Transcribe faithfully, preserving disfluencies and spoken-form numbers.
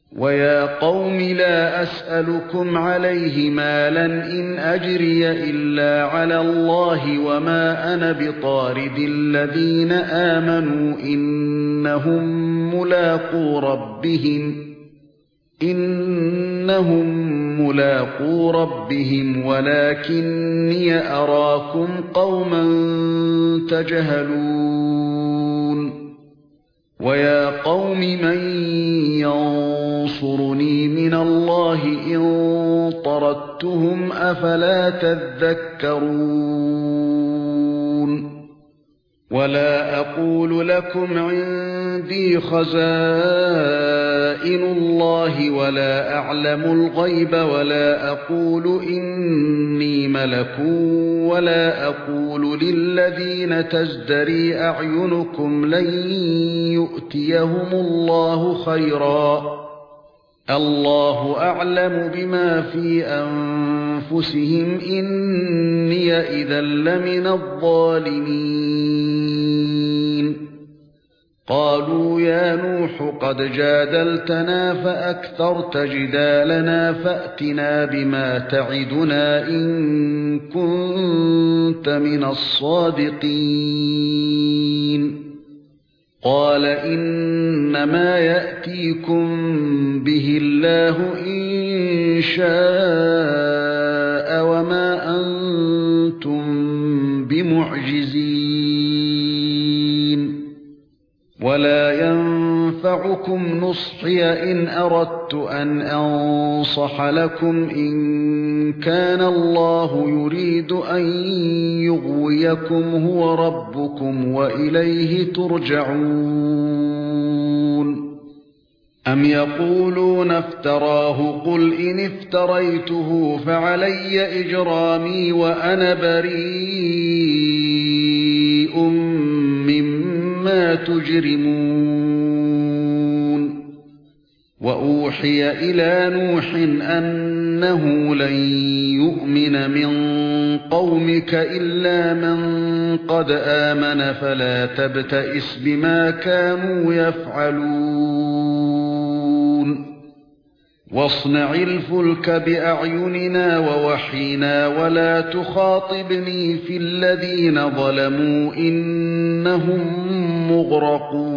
وَيَا قَوْمِ لَا أَسْأَلُكُمْ عَلَيْهِ مَالًا إِنْ أَجْرِيَ إِلَّا عَلَى اللَّهِ وَمَا أَنَا بِطَارِدِ الَّذِينَ آمَنُوا إِنَّهُمْ مُلَاقُو رَبِّهِمْ إِنَّهُمْ مُلَاقُو رَبِّهِمْ وَلَكِنِّي أَرَاكُمْ قَوْمًا تَجْهَلُونَ وَيَا قَوْمِ مَن يَنصُرُنِي مِنَ اللَّهِ إِن طَرَدتُّهُمْ أَفَلَا تَذَكَّرُونَ وَلَا أَقُولُ لَكُمْ عِندِي خَزَائِنُ اللَّهِ وَلَا أَعْلَمُ الْغَيْبَ وَلَا أَقُولُ إِنِّي مَلَكٌ وَلَا أَقُولُ لِلَّذِينَ تَزْدَرِي أَعْيُنُكُمْ لَن يُؤْتِيَهُمُ اللَّهُ خَيْرًا اللَّهُ أَعْلَمُ بِمَا فِي أَنفُسِهِمْ إِنِّي إِذًا لَّمِنَ الظَّالِمِينَ قَالُوا يَا نُوحُ قَدْ جَادَلْتَنَا فَأَكْثَرْتَ جِدَالَنَا فَأْتِنَا بِمَا تَعِدُنَا إِن كُنتَ مِنَ الصَّادِقِينَ قَالَ إِنَّمَا يَأْتِيكُم بِهِ اللَّهُ إِن شَاءَ وَمَا أَنتُم بِمُعْجِزِينَ وَلَا يَنفَعُكُمْ نُصْحِي إِنْ أَرَدتُّ أَنْ أَنصَحَ لَكُمْ إِنْ كَانَ اللَّهُ يُرِيدُ أَنْ يُغْوِيَكُمْ هُوَ رَبُّكُمْ وَإِلَيْهِ تُرْجَعُونَ أَمْ يَقُولُونَ افْتَرَاهُ قُلْ إِنِ افْتَرَيْتُهُ فَعَلَيَّ إِجْرَامِي وَأَنَا بَرِيءٌ مِّمَّا تُجْرِمُونَ وَأُوحِيَ إِلَى نُوحٍ أَنَّهُ لَن يُؤْمِنَ مِن قَوْمِكَ إِلَّا مَن قَدْ آمَنَ فَلَا تَبْتَئِسْ بِمَا كَانُوا يَفْعَلُونَ وَاصْنَعِ الْفُلْكَ بِأَعْيُنِنَا وَوَحْيِنَا وَلَا تُخَاطِبْنِي فِي الَّذِينَ ظَلَمُوا إِنَّهُم مُّغْرَقُونَ